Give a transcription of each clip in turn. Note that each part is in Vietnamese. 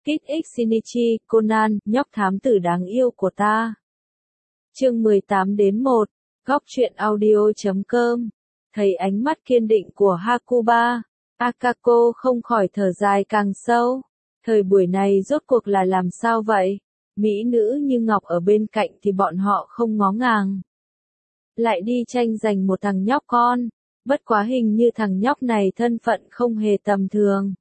Kit X Shinichi, Conan, nhóc thám tử đáng yêu của ta. Chương 18-1, góc truyện audio.com. Thấy ánh mắt kiên định của Hakuba, Akako không khỏi thở dài càng sâu. Thời buổi này rốt cuộc là làm sao vậy? Mỹ nữ như ngọc ở bên cạnh thì bọn họ không ngó ngàng. Lại đi tranh giành một thằng nhóc con, bất quá hình như thằng nhóc này thân phận không hề tầm thường.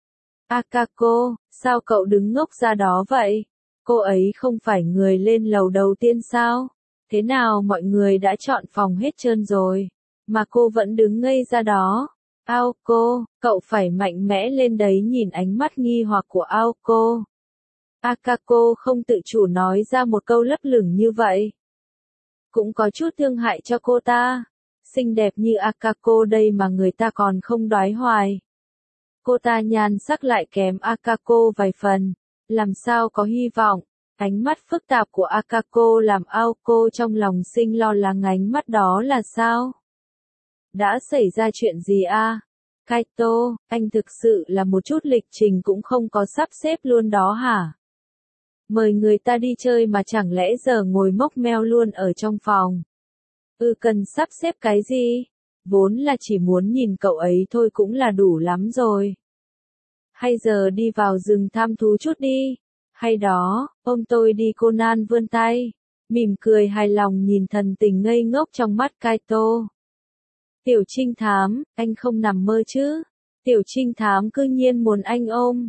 Akako, sao cậu đứng ngốc ra đó vậy? Cô ấy không phải người lên lầu đầu tiên sao? Thế nào mọi người đã chọn phòng hết trơn rồi, mà cô vẫn đứng ngây ra đó? Aoko, cậu phải mạnh mẽ lên đấy, nhìn ánh mắt nghi hoặc của Aoko. Akako không tự chủ nói ra một câu lấp lửng như vậy. Cũng có chút thương hại cho cô ta. Xinh đẹp như Akako đây mà người ta còn không đoái hoài. Cô ta nhan sắc lại kém Akako vài phần, làm sao có hy vọng. Ánh mắt phức tạp của Akako làm Aoko trong lòng sinh lo lắng, ánh mắt đó là sao? Đã xảy ra chuyện gì à? Kaito, anh thực sự là một chút lịch trình cũng không có sắp xếp luôn đó hả? Mời người ta đi chơi mà chẳng lẽ giờ ngồi mốc meo luôn ở trong phòng? Cần sắp xếp cái gì? Vốn là chỉ muốn nhìn cậu ấy thôi cũng là đủ lắm rồi. Hay giờ đi vào rừng thăm thú chút đi. Hay đó, ôm tôi đi. Conan vươn tay, mỉm cười hài lòng nhìn thần tình ngây ngốc trong mắt Kaito. Tiểu trinh thám, anh không nằm mơ chứ? Tiểu trinh thám cư nhiên muốn anh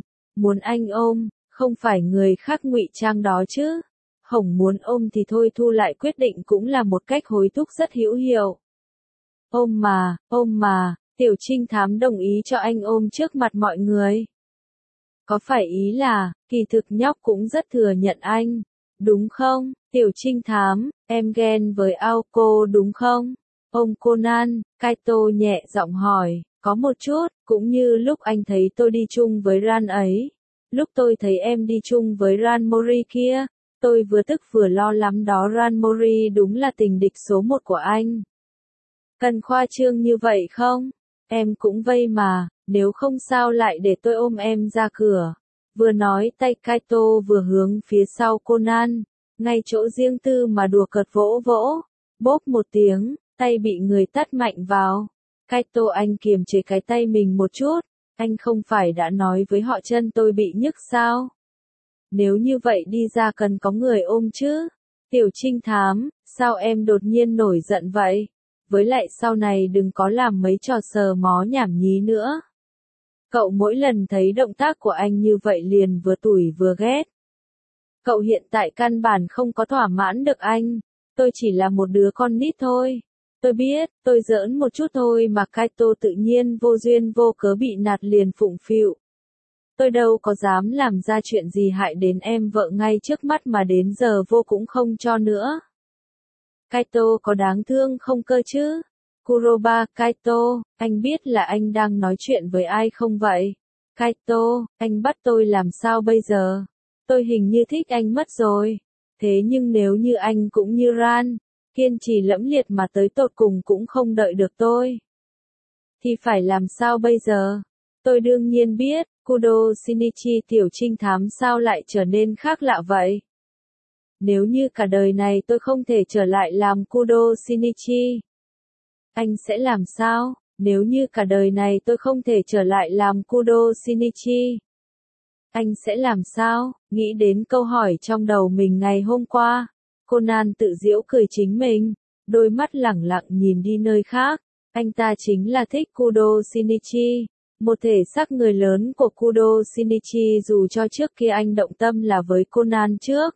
ôm, không phải người khác ngụy trang đó chứ? Hổng muốn ôm thì thôi, thu lại quyết định cũng là một cách hối thúc rất hữu hiệu. Ôm mà, tiểu trinh thám đồng ý cho anh ôm trước mặt mọi người. Có phải ý là, kỳ thực nhóc cũng rất thừa nhận anh, đúng không? Tiểu trinh thám, em ghen với Aoko đúng không? Ôm Conan, Kaito nhẹ giọng hỏi, có một chút, cũng như lúc anh thấy tôi đi chung với Ran ấy. Lúc tôi thấy em đi chung với Ran Mori kia, tôi vừa tức vừa lo lắm đó. Ran Mori đúng là tình địch số 1 của anh. Cần khoa trương như vậy không? Em cũng vây mà, nếu không sao lại để tôi ôm em ra cửa. Vừa nói tay Kaito vừa hướng phía sau Conan, ngay chỗ riêng tư mà đùa cợt vỗ vỗ. Bốp một tiếng, tay bị người tát mạnh vào. Kaito, anh kiềm chế cái tay mình một chút. Anh không phải đã nói với họ chân tôi bị nhức sao? Nếu như vậy đi ra cần có người ôm chứ. Tiểu trinh thám, sao em đột nhiên nổi giận vậy? Với lại sau này đừng có làm mấy trò sờ mó nhảm nhí nữa. Cậu mỗi lần thấy động tác của anh như vậy liền vừa tủi vừa ghét. Cậu hiện tại căn bản không có thỏa mãn được anh. Tôi chỉ là một đứa con nít thôi. Tôi biết, tôi giỡn một chút thôi mà. Kaito tự nhiên vô duyên vô cớ bị nạt liền phụng phịu. Tôi đâu có dám làm ra chuyện gì hại đến em vợ ngay trước mắt mà đến giờ vô cũng không cho nữa. Kaito có đáng thương không cơ chứ? Kuroba, Kaito, anh biết là anh đang nói chuyện với ai không vậy? Kaito, anh bắt tôi làm sao bây giờ? Tôi hình như thích anh mất rồi. Thế nhưng nếu như anh cũng như Ran, kiên trì lẫm liệt mà tới tột cùng cũng không đợi được tôi, thì phải làm sao bây giờ? Tôi đương nhiên biết. Kudo Shinichi, tiểu trinh thám sao lại trở nên khác lạ vậy? Nếu như cả đời này tôi không thể trở lại làm Kudo Shinichi, anh sẽ làm sao? Nếu như cả đời này tôi không thể trở lại làm Kudo Shinichi, anh sẽ làm sao? Nghĩ đến câu hỏi trong đầu mình ngày hôm qua, Conan tự giễu cười chính mình, đôi mắt lẳng lặng nhìn đi nơi khác. Anh ta chính là thích Kudo Shinichi, một thể xác người lớn của Kudo Shinichi, dù cho trước kia anh động tâm là với Conan trước.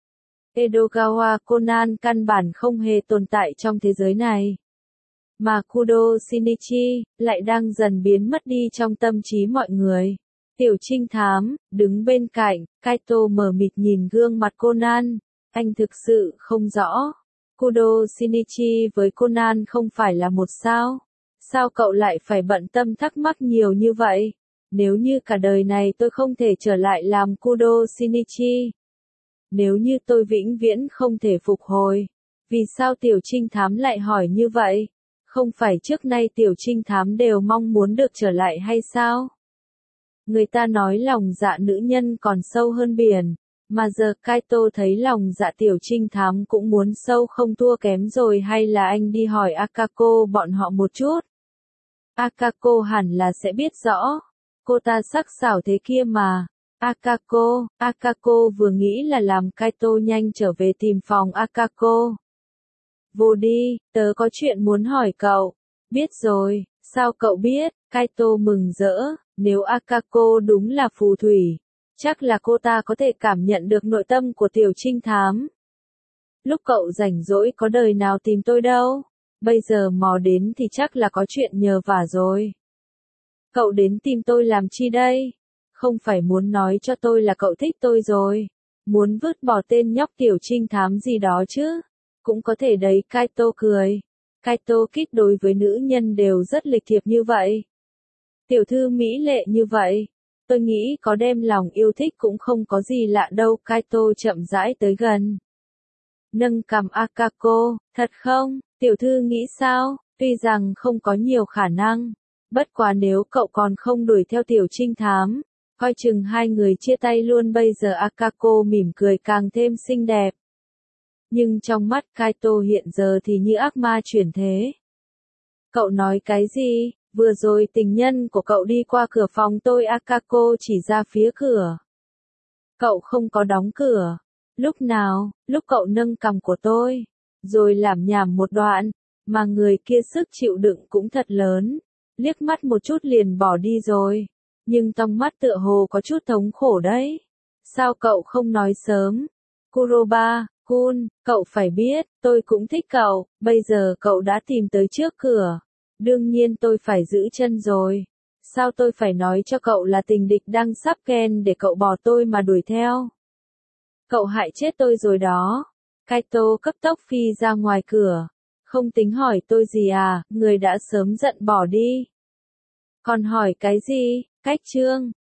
Edogawa Conan căn bản không hề tồn tại trong thế giới này. Mà Kudo Shinichi lại đang dần biến mất đi trong tâm trí mọi người. Tiểu trinh thám, đứng bên cạnh, Kaito mờ mịt nhìn gương mặt Conan. Anh thực sự không rõ. Kudo Shinichi với Conan không phải là một sao? Sao cậu lại phải bận tâm thắc mắc nhiều như vậy? Nếu như cả đời này tôi không thể trở lại làm Kudo Shinichi, nếu như tôi vĩnh viễn không thể phục hồi, vì sao tiểu trinh thám lại hỏi như vậy? Không phải trước nay tiểu trinh thám đều mong muốn được trở lại hay sao? Người ta nói lòng dạ nữ nhân còn sâu hơn biển, mà giờ Kaito thấy lòng dạ tiểu trinh thám cũng muốn sâu không thua kém rồi, hay là anh đi hỏi Akako bọn họ một chút. Akako hẳn là sẽ biết rõ, cô ta sắc sảo thế kia mà. Akako vừa nghĩ là làm Kaito nhanh trở về tìm phòng Akako. Vô đi, tớ có chuyện muốn hỏi cậu. Biết rồi, sao cậu biết? Kaito mừng rỡ, nếu Akako đúng là phù thủy, chắc là cô ta có thể cảm nhận được nội tâm của tiểu trinh thám. Lúc cậu rảnh rỗi có đời nào tìm tôi đâu, bây giờ mò đến thì chắc là có chuyện nhờ vả rồi. Cậu đến tìm tôi làm chi đây? Không phải muốn nói cho tôi là cậu thích tôi rồi, muốn vứt bỏ tên nhóc tiểu trinh thám gì đó chứ? Cũng có thể đấy, Kaito cười. Kaito Kid đối với nữ nhân đều rất lịch thiệp như vậy. Tiểu thư mỹ lệ như vậy, tôi nghĩ có đem lòng yêu thích cũng không có gì lạ đâu. Kaito chậm rãi tới gần, nâng cằm Akako, thật không? Tiểu thư nghĩ sao? Tuy rằng không có nhiều khả năng, bất quá nếu cậu còn không đuổi theo tiểu trinh thám, coi chừng hai người chia tay luôn. Bây giờ Akako mỉm cười càng thêm xinh đẹp, nhưng trong mắt Kaito hiện giờ thì như ác ma chuyển thế. Cậu nói cái gì? Vừa rồi tình nhân của cậu đi qua cửa phòng tôi. Akako chỉ ra phía cửa. Cậu không có đóng cửa. Lúc nào? Lúc cậu nâng cằm của tôi, rồi lảm nhảm một đoạn, mà người kia sức chịu đựng cũng thật lớn. Liếc mắt một chút liền bỏ đi rồi. Nhưng trong mắt tựa hồ có chút thống khổ đấy. Sao cậu không nói sớm? Kuroba-kun, cậu phải biết, tôi cũng thích cậu, bây giờ cậu đã tìm tới trước cửa. Đương nhiên tôi phải giữ chân rồi. Sao tôi phải nói cho cậu là tình địch đang sắp ken để cậu bỏ tôi mà đuổi theo? Cậu hại chết tôi rồi đó. Kaito cấp tốc phi ra ngoài cửa. Không tính hỏi tôi gì à, người đã sớm giận bỏ đi. Còn hỏi cái gì? Cách chương